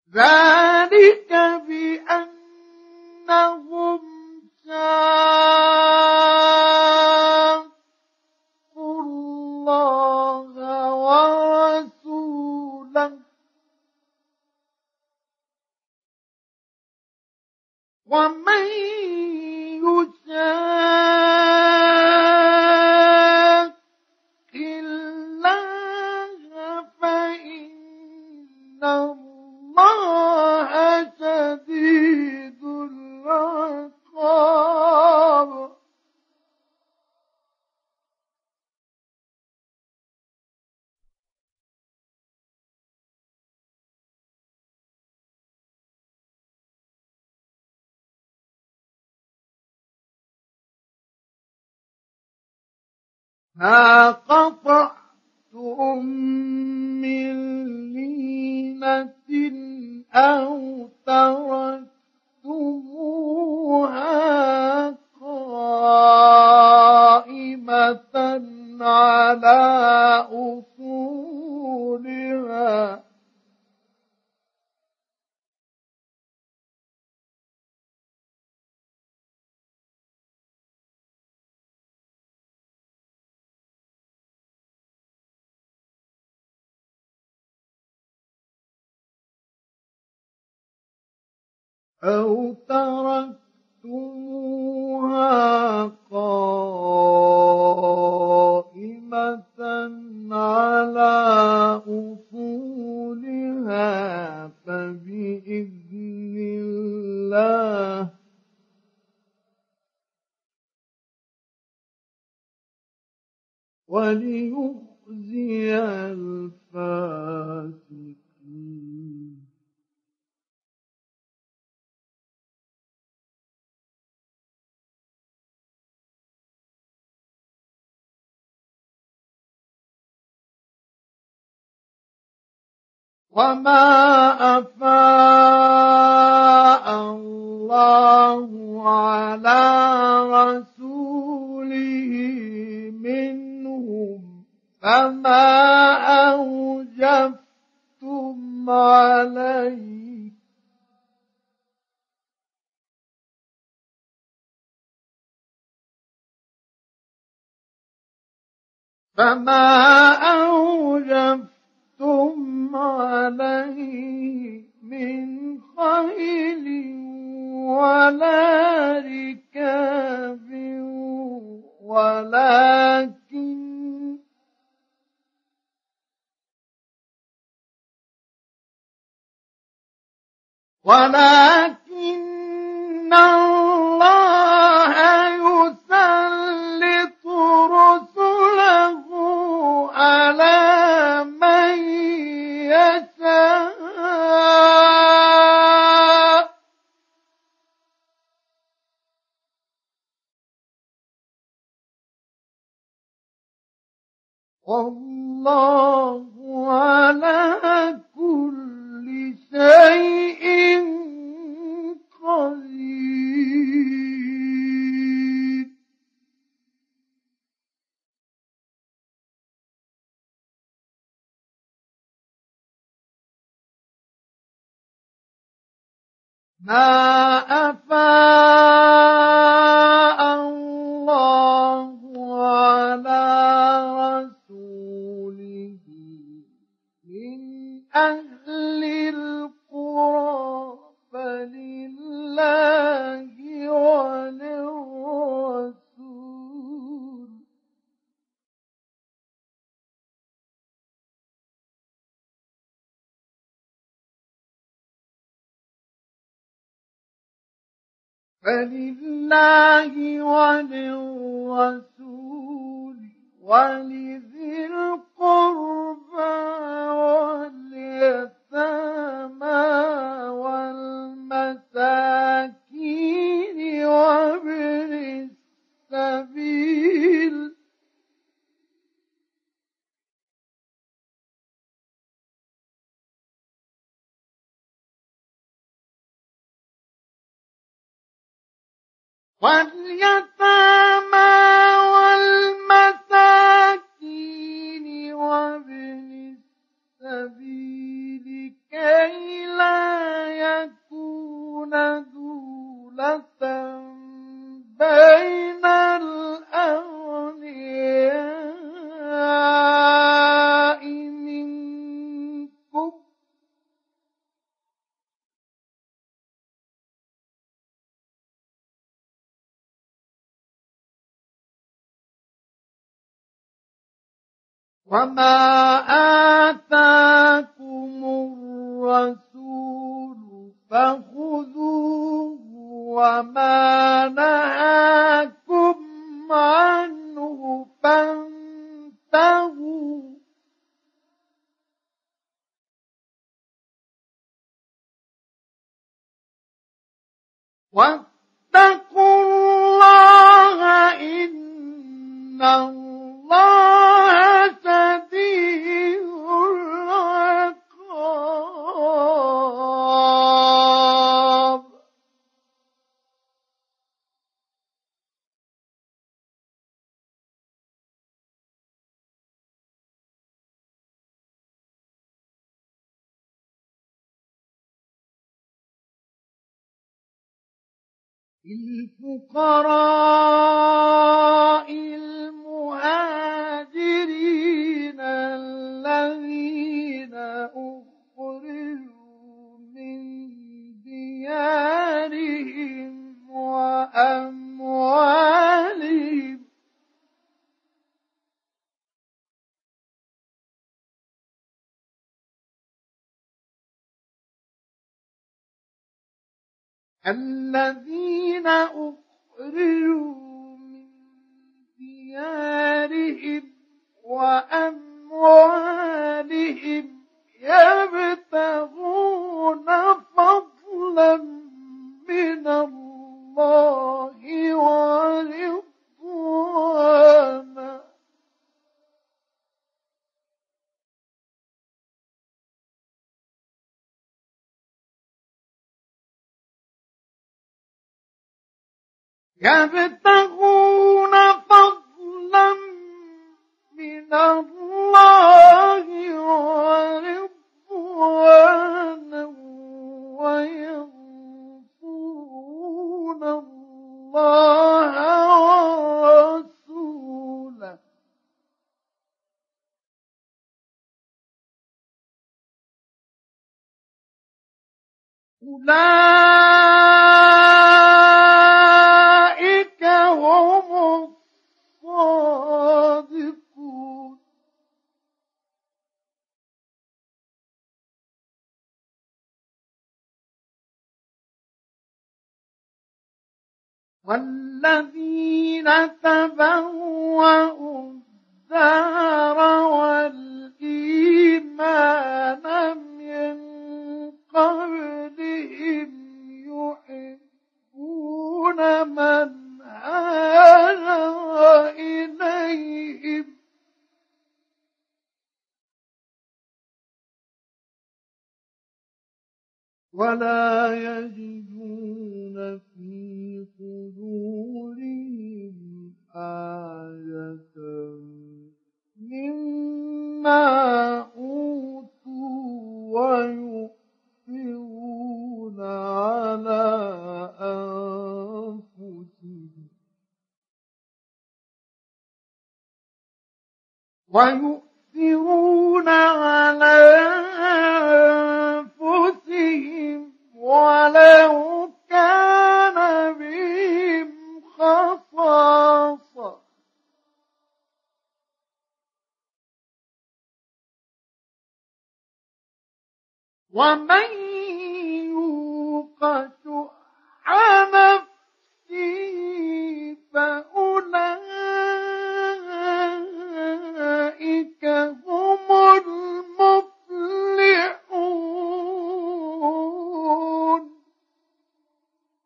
ذلك بأنهم شاقوا الله ورسوله ومن يشاق الله فإن الله شديد العقاب. ما قطعتم من لينة أو تركتموها قائمة على أصولها أو تركتموها قائمة على أصولها فبإذن الله وليخزي الفاسقين. وما أفاء الله على رسوله منهم فما أوجفتم عليه من خيل ولا ركاب ولكن الله يسلط رسله على من يشاء والله على كل شيء قدير. ما أفاء الله على رسوله من أهل القرى فلله وللرسول ولذي القربى واليتامى والمساكين وابن السبيل وابن السبيل كي لا وما آتاكم الرسول فخذوه وما نهاكم عنه فانتهوا واتقوا الله إن الله شديد العقاب. الفقراء المهاجرين الذين أخرجوا من ديارهم وأموالهم الذين أخرجوا من ديارهم وأموالهم يبتغون فضلا من الله ورضوانا يبتغون فضلا من الله ورضوانا وينصرون الله ورسوله أولئك هم الصادقون. والذين تبوأوا الدار والإيمان من قبلهم يحبون من هاجر إليهم ولا يجدون في صدورهم حاجة مما أوتوا ويؤثرون على أنفسهم ولو كان بهم خصاصة ومن